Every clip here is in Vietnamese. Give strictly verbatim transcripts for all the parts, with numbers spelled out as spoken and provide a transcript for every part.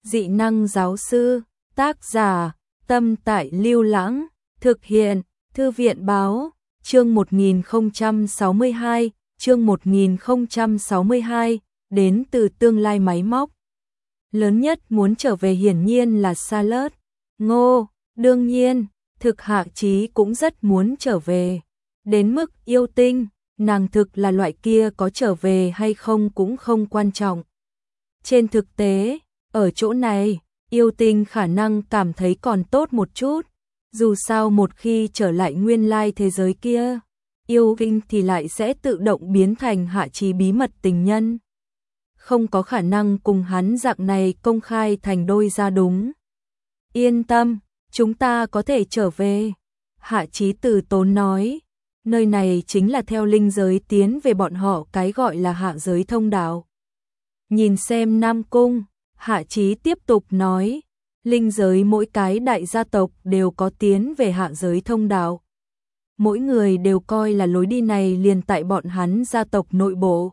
Dị năng giáo sư, tác giả, Tâm Tại Lưu Lãng, thực hiện, Thư viện báo, chương một nghìn không trăm sáu mươi hai, chương một nghìn không trăm sáu mươi hai, đến từ tương lai máy móc. Lớn nhất muốn trở về hiển nhiên là Charlotte. Ngô, đương nhiên, thực Hạ Chí cũng rất muốn trở về. Đến mức yêu tinh, nàng thực là loại kia có trở về hay không cũng không quan trọng. Trên thực tế, ở chỗ này, yêu tinh khả năng cảm thấy còn tốt một chút. Dù sao một khi trở lại nguyên lai thế giới kia, yêu tinh thì lại sẽ tự động biến thành Hạ Chí bí mật tình nhân. Không có khả năng cùng hắn dạng này công khai thành đôi ra đúng. Yên tâm, chúng ta có thể trở về. Hạ Chí từ tốn nói, nơi này chính là theo linh giới tiến về bọn họ cái gọi là hạ giới thông đạo. Nhìn xem Nam Cung, Hạ Chí tiếp tục nói, linh giới mỗi cái đại gia tộc đều có tiến về hạ giới thông đạo. Mỗi người đều coi là lối đi này liền tại bọn hắn gia tộc nội bộ.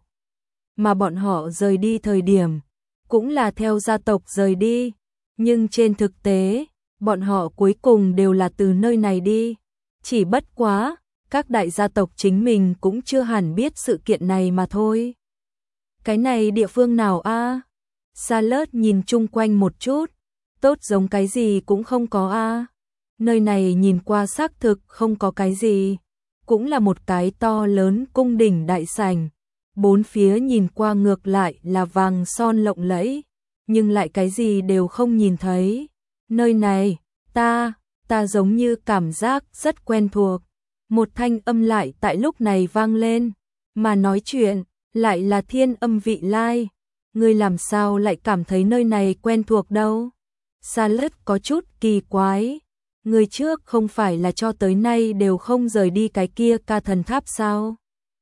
Mà bọn họ rời đi thời điểm, cũng là theo gia tộc rời đi. Nhưng trên thực tế, bọn họ cuối cùng đều là từ nơi này đi. Chỉ bất quá, các đại gia tộc chính mình cũng chưa hẳn biết sự kiện này mà thôi. Cái này địa phương nào a? À? Charlotte nhìn chung quanh một chút, tốt giống cái gì cũng không có a. À? Nơi này nhìn qua xác thực không có cái gì, cũng là một cái to lớn cung đình đại sảnh. Bốn phía nhìn qua ngược lại là vàng son lộng lẫy, nhưng lại cái gì đều không nhìn thấy. Nơi này, ta, ta giống như cảm giác rất quen thuộc. Một thanh âm lại tại lúc này vang lên, mà nói chuyện lại là Thiên Âm Vị Lai. Ngươi làm sao lại cảm thấy nơi này quen thuộc đâu? Charlotte có chút kỳ quái. Người trước không phải là cho tới nay đều không rời đi cái kia ca thần tháp sao?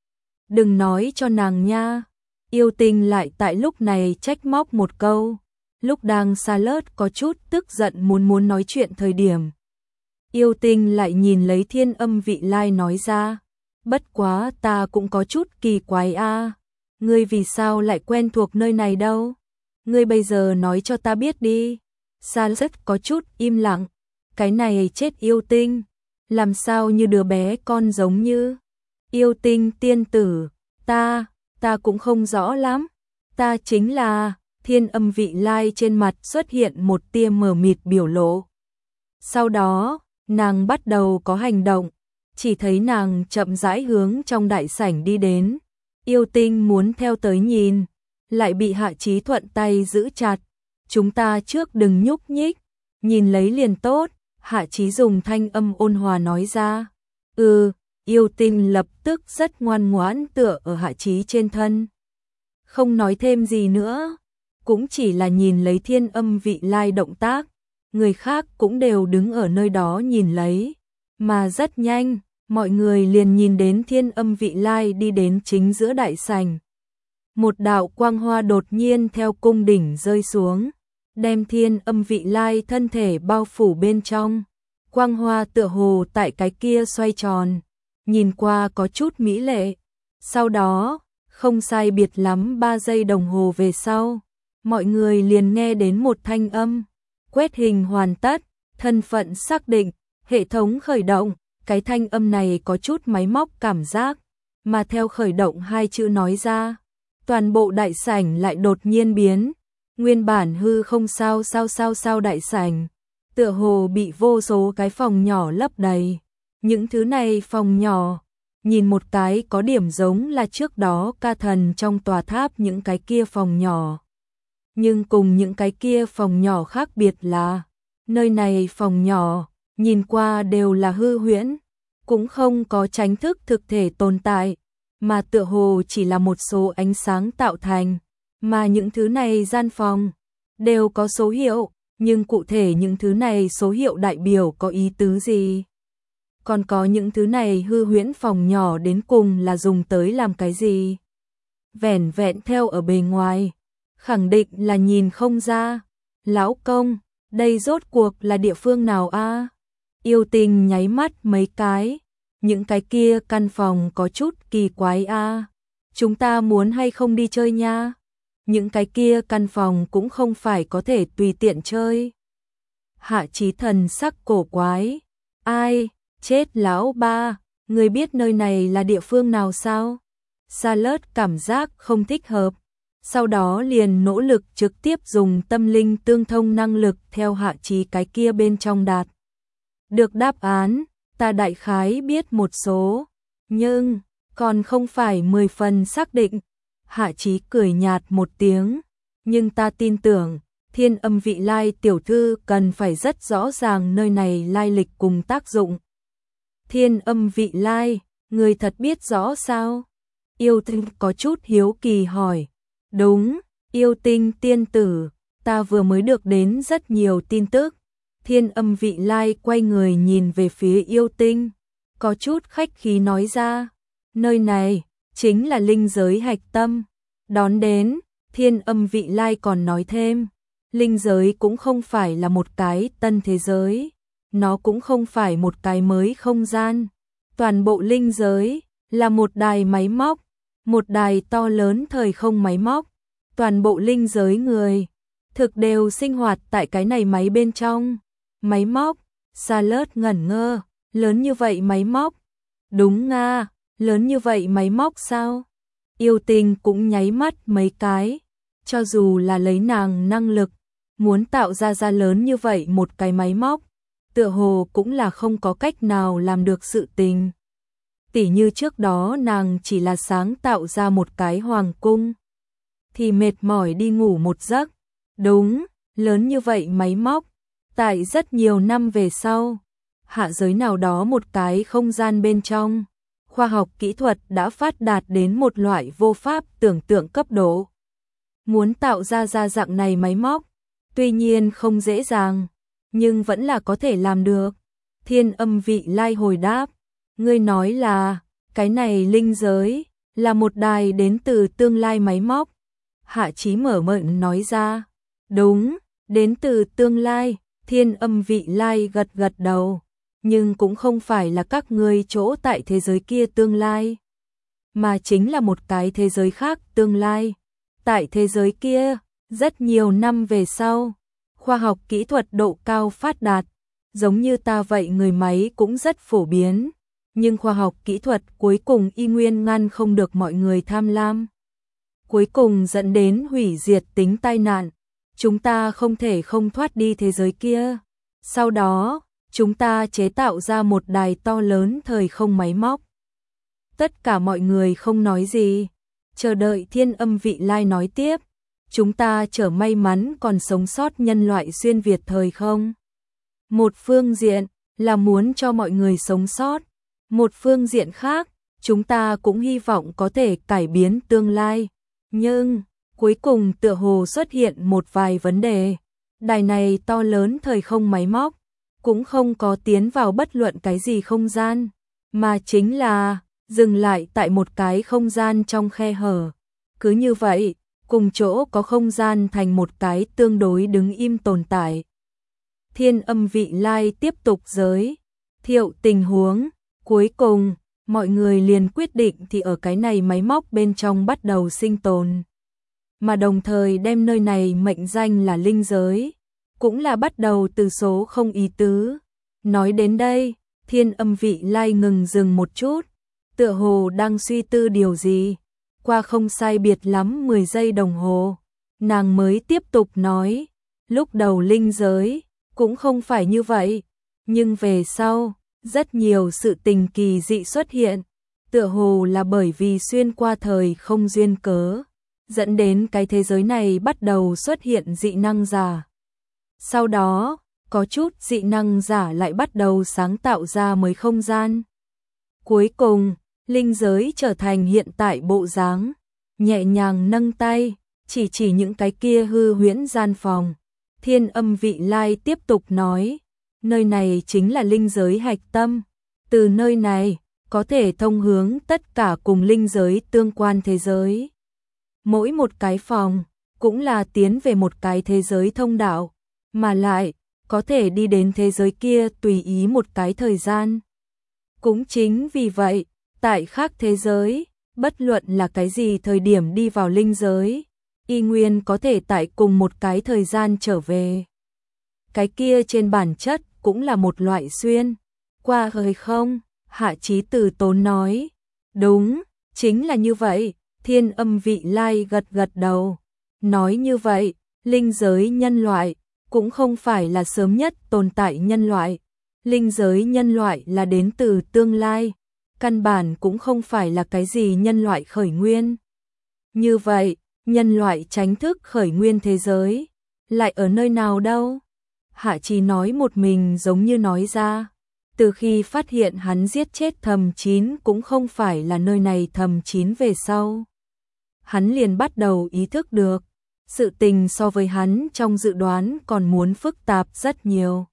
Đừng nói cho nàng nha. Yêu tinh lại tại lúc này trách móc một câu. Lúc đang Charlotte có chút tức giận muốn muốn nói chuyện thời điểm. Yêu tinh lại nhìn lấy Thiên Âm Vị Lai nói ra. Bất quá ta cũng có chút kỳ quái a. À. Ngươi vì sao lại quen thuộc nơi này đâu? Ngươi bây giờ nói cho ta biết đi. Charlotte có chút im lặng. Cái này chết yêu tinh. Làm sao như đứa bé con giống như. Yêu tinh tiên tử. Ta, ta cũng không rõ lắm. Ta chính là. Thiên Âm Vị Lai trên mặt xuất hiện một tia mờ mịt biểu lộ. Sau đó, nàng bắt đầu có hành động. Chỉ thấy nàng chậm rãi hướng trong đại sảnh đi đến. Yêu tinh muốn theo tới nhìn, lại bị Hạ Chí thuận tay giữ chặt. Chúng ta trước đừng nhúc nhích, nhìn lấy liền tốt. Hạ Chí dùng thanh âm ôn hòa nói ra. Ừ, yêu tinh lập tức rất ngoan ngoãn tựa ở Hạ Chí trên thân. Không nói thêm gì nữa, cũng chỉ là nhìn lấy Thiên Âm Vị Lai động tác. Người khác cũng đều đứng ở nơi đó nhìn lấy. Mà rất nhanh, mọi người liền nhìn đến Thiên Âm Vị Lai đi đến chính giữa đại sảnh. Một đạo quang hoa đột nhiên theo cung đỉnh rơi xuống, đem Thiên Âm Vị Lai thân thể bao phủ bên trong. Quang hoa tựa hồ tại cái kia xoay tròn, nhìn qua có chút mỹ lệ. Sau đó, không sai biệt lắm ba giây đồng hồ về sau, mọi người liền nghe đến một thanh âm. Quét hình hoàn tất, thân phận xác định, hệ thống khởi động. Cái thanh âm này có chút máy móc cảm giác, mà theo khởi động hai chữ nói ra, toàn bộ đại sảnh lại đột nhiên biến. Nguyên bản hư không sao sao sao sao đại sảnh, tựa hồ bị vô số cái phòng nhỏ lấp đầy. Những thứ này phòng nhỏ, nhìn một cái có điểm giống là trước đó ca thần trong tòa tháp những cái kia phòng nhỏ. Nhưng cùng những cái kia phòng nhỏ khác biệt là, nơi này phòng nhỏ, nhìn qua đều là hư huyễn, cũng không có chính thức thực thể tồn tại, mà tựa hồ chỉ là một số ánh sáng tạo thành, mà những thứ này gian phòng đều có số hiệu, nhưng cụ thể những thứ này số hiệu đại biểu có ý tứ gì? Còn có những thứ này hư huyễn phòng nhỏ đến cùng là dùng tới làm cái gì? Vẻn vẹn theo ở bề ngoài, khẳng định là nhìn không ra. Lão công, đây rốt cuộc là địa phương nào a? À? Yêu tinh nháy mắt mấy cái, những cái kia căn phòng có chút kỳ quái a. À? Chúng ta muốn hay không đi chơi nha? những cái kia căn phòng cũng không phải có thể tùy tiện chơi. Hạ Chí thần sắc cổ quái, ai, chết lão ba, người biết nơi này là địa phương nào sao? Salert cảm giác không thích hợp, sau đó liền nỗ lực trực tiếp dùng tâm linh tương thông năng lực theo Hạ Chí cái kia bên trong đạt. Được đáp án, ta đại khái biết một số, nhưng còn không phải mười phần xác định. Hạ Chí cười nhạt một tiếng, nhưng ta tin tưởng, Thiên Âm Vị Lai tiểu thư cần phải rất rõ ràng nơi này lai lịch cùng tác dụng. Thiên Âm Vị Lai, người thật biết rõ sao? Yêu Tinh có chút hiếu kỳ hỏi. Đúng, Yêu Tinh tiên tử, ta vừa mới được đến rất nhiều tin tức. Thiên Âm Vị Lai quay người nhìn về phía Yêu Tinh, có chút khách khí nói ra, nơi này chính là linh giới hạch tâm. Đón đến, Thiên Âm Vị Lai còn nói thêm, linh giới cũng không phải là một cái tân thế giới, nó cũng không phải một cái mới không gian. Toàn bộ linh giới là một đài máy móc, một đài to lớn thời không máy móc. Toàn bộ linh giới người thực đều sinh hoạt tại cái này máy bên trong. Máy móc, Salert ngẩn ngơ, lớn như vậy máy móc. Đúng nga, lớn như vậy máy móc sao? Yêu Tinh cũng nháy mắt mấy cái, cho dù là lấy nàng năng lực, muốn tạo ra ra lớn như vậy một cái máy móc, tựa hồ cũng là không có cách nào làm được sự tình. Tỉ như trước đó nàng chỉ là sáng tạo ra một cái hoàng cung, thì mệt mỏi đi ngủ một giấc. Đúng, lớn như vậy máy móc, tại rất nhiều năm về sau, hạ giới nào đó một cái không gian bên trong, khoa học kỹ thuật đã phát đạt đến một loại vô pháp tưởng tượng cấp độ. Muốn tạo ra ra dạng này máy móc, tuy nhiên không dễ dàng, nhưng vẫn là có thể làm được. Thiên Âm Vị Lai hồi đáp, ngươi nói là, cái này linh giới, là một đài đến từ tương lai máy móc. Hạ Chí mở miệng nói ra, đúng, đến từ tương lai. Thiên Âm Vị Lai gật gật đầu, nhưng cũng không phải là các ngươi chỗ tại thế giới kia tương lai, mà chính là một cái thế giới khác tương lai. Tại thế giới kia, rất nhiều năm về sau, khoa học kỹ thuật độ cao phát đạt, giống như ta vậy người máy cũng rất phổ biến, nhưng khoa học kỹ thuật cuối cùng y nguyên ngăn không được mọi người tham lam. Cuối cùng dẫn đến hủy diệt tính tai nạn. Chúng ta không thể không thoát đi thế giới kia. Sau đó, chúng ta chế tạo ra một đài to lớn thời không máy móc. Tất cả mọi người không nói gì, chờ đợi Thiên Âm Vị Lai nói tiếp. Chúng ta trở may mắn còn sống sót nhân loại xuyên việt thời không. Một phương diện là muốn cho mọi người sống sót. Một phương diện khác, chúng ta cũng hy vọng có thể cải biến tương lai. Nhưng cuối cùng tựa hồ xuất hiện một vài vấn đề. Đài này to lớn thời không máy móc, cũng không có tiến vào bất luận cái gì không gian, mà chính là dừng lại tại một cái không gian trong khe hở. Cứ như vậy, cùng chỗ có không gian thành một cái tương đối đứng im tồn tại. Thiên Âm Vị Lai tiếp tục giới thiệu tình huống, cuối cùng mọi người liền quyết định thì ở cái này máy móc bên trong bắt đầu sinh tồn, mà đồng thời đem nơi này mệnh danh là linh giới, cũng là bắt đầu từ số không ý tứ. Nói đến đây, Thiên Âm Vị Lai ngừng dừng một chút, tựa hồ đang suy tư điều gì. Qua không sai biệt lắm mười giây đồng hồ, nàng mới tiếp tục nói, lúc đầu linh giới cũng không phải như vậy, nhưng về sau, rất nhiều sự tình kỳ dị xuất hiện, tựa hồ là bởi vì xuyên qua thời không duyên cớ, dẫn đến cái thế giới này bắt đầu xuất hiện dị năng giả. Sau đó, có chút dị năng giả lại bắt đầu sáng tạo ra mới không gian. Cuối cùng, linh giới trở thành hiện tại bộ dáng, nhẹ nhàng nâng tay, chỉ chỉ những cái kia hư huyễn gian phòng. Thiên Âm Vị Lai tiếp tục nói, nơi này chính là linh giới hạch tâm, từ nơi này có thể thông hướng tất cả cùng linh giới tương quan thế giới. Mỗi một cái phòng cũng là tiến về một cái thế giới thông đạo, mà lại có thể đi đến thế giới kia tùy ý một cái thời gian. Cũng chính vì vậy, tại khác thế giới, bất luận là cái gì thời điểm đi vào linh giới, y nguyên có thể tại cùng một cái thời gian trở về. Cái kia trên bản chất cũng là một loại xuyên qua hơi không? Hạ Chí Từ tốn nói. Đúng, chính là như vậy. Thiên Âm Vị Lai gật gật đầu. Nói như vậy, linh giới nhân loại cũng không phải là sớm nhất tồn tại nhân loại. Linh giới nhân loại là đến từ tương lai, căn bản cũng không phải là cái gì nhân loại khởi nguyên. Như vậy, nhân loại tránh thức khởi nguyên thế giới, lại ở nơi nào đâu? Hạ Chí nói một mình giống như nói ra. Từ khi phát hiện hắn giết chết Thầm Chín cũng không phải là nơi này Thầm Chín về sau. Hắn liền bắt đầu ý thức được, sự tình so với hắn trong dự đoán còn muốn phức tạp rất nhiều.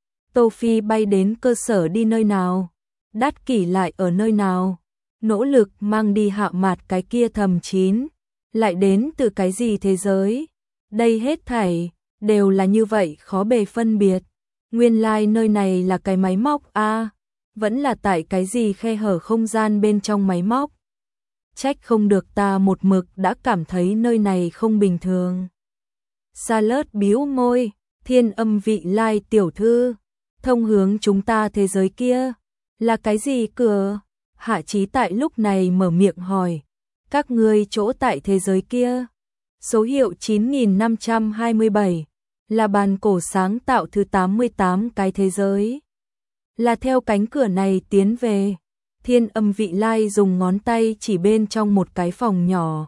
Tô Phi bay đến cơ sở đi nơi nào? Đát Kỷ lại ở nơi nào? Nỗ lực mang đi hạ mạt cái kia Thầm Chín, lại đến từ cái gì thế giới? Đây hết thảy đều là như vậy khó bề phân biệt. Nguyên lai like nơi này là cái máy móc a, à, vẫn là tại cái gì khe hở không gian bên trong máy móc. Trách không được ta một mực đã cảm thấy nơi này không bình thường. Sa Lớt bĩu môi, Thiên Âm Vị Lai tiểu thư, thông hướng chúng ta thế giới kia, là cái gì cửa? Hạ Chí tại lúc này mở miệng hỏi, các ngươi chỗ tại thế giới kia, số hiệu chín nghìn năm trăm hai mươi bảy, là bàn cổ sáng tạo thứ tám mươi tám cái thế giới. Là theo cánh cửa này tiến về. Thiên Âm Vị Lai dùng ngón tay chỉ bên trong một cái phòng nhỏ.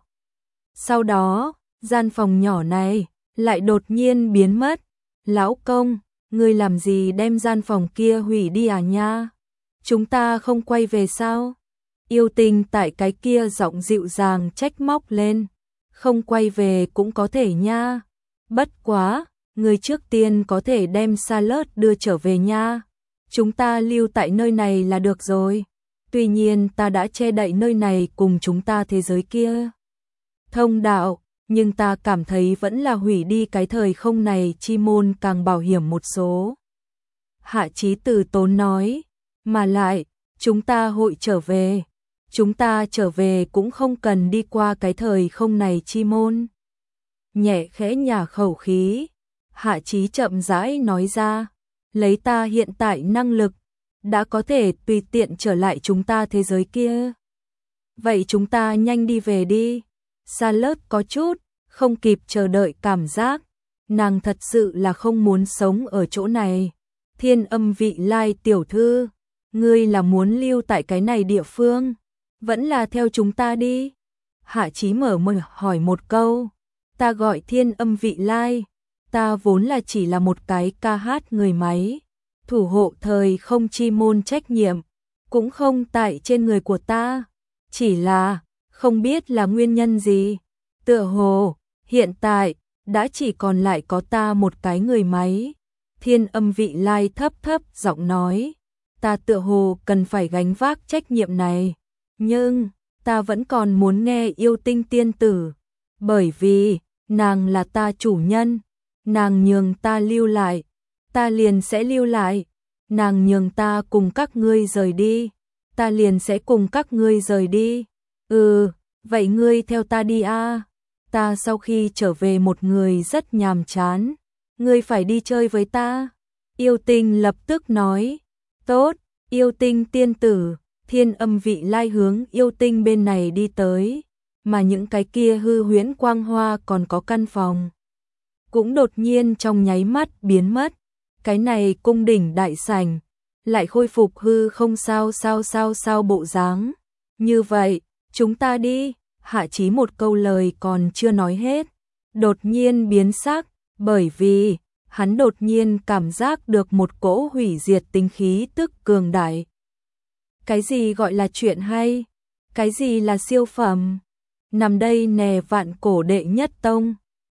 Sau đó, gian phòng nhỏ này lại đột nhiên biến mất. Lão công, ngươi làm gì đem gian phòng kia hủy đi à nha? Chúng ta không quay về sao? Yêu Tinh tại cái kia giọng dịu dàng trách móc lên. Không quay về cũng có thể nha. Bất quá, ngươi trước tiên có thể đem Sa Lớt đưa trở về nha. Chúng ta lưu tại nơi này là được rồi. Tuy nhiên ta đã che đậy nơi này cùng chúng ta thế giới kia thông đạo, nhưng ta cảm thấy vẫn là hủy đi cái thời không này chi môn càng bảo hiểm một số. Hạ Chí Từ tốn nói, mà lại, chúng ta hội trở về. Chúng ta trở về cũng không cần đi qua cái thời không này chi môn. Nhẹ khẽ nhả khẩu khí, Hạ Chí chậm rãi nói ra, lấy ta hiện tại năng lực, đã có thể tùy tiện trở lại chúng ta thế giới kia. Vậy chúng ta nhanh đi về đi. Sa Lớt có chút không kịp chờ đợi cảm giác, nàng thật sự là không muốn sống ở chỗ này. Thiên Âm Vị Lai tiểu thư, ngươi là muốn lưu tại cái này địa phương, vẫn là theo chúng ta đi? Hạ Chí mở mời hỏi một câu. Ta gọi Thiên Âm Vị Lai, ta vốn là chỉ là một cái ca hát người máy. Thủ hộ thời không chi môn trách nhiệm, cũng không tại trên người của ta. Chỉ là, không biết là nguyên nhân gì. Tựa hồ, hiện tại, đã chỉ còn lại có ta một cái người máy. Thiên Âm Vị Lai thấp thấp giọng nói, ta tựa hồ cần phải gánh vác trách nhiệm này. Nhưng, ta vẫn còn muốn nghe Yêu Tinh tiên tử. Bởi vì, nàng là ta chủ nhân. Nàng nhường ta lưu lại, ta liền sẽ lưu lại. Nàng nhường ta cùng các ngươi rời đi, ta liền sẽ cùng các ngươi rời đi. Ừ, vậy ngươi theo ta đi a. À. Ta sau khi trở về một người rất nhàm chán, ngươi phải đi chơi với ta. Yêu Tinh lập tức nói, tốt, Yêu Tinh tiên tử. Thiên Âm Vị Lai hướng Yêu Tinh bên này đi tới, mà những cái kia hư huyễn quang hoa còn có căn phòng cũng đột nhiên trong nháy mắt biến mất. Cái này cung đỉnh đại sảnh lại khôi phục hư không sao sao sao sao bộ dáng. Như vậy, chúng ta đi. Hạ Chí một câu lời còn chưa nói hết, đột nhiên biến sắc, bởi vì hắn đột nhiên cảm giác được một cỗ hủy diệt tinh khí tức cường đại. Cái gì gọi là chuyện hay? Cái gì là siêu phẩm? Nằm đây nè vạn cổ đệ nhất tông,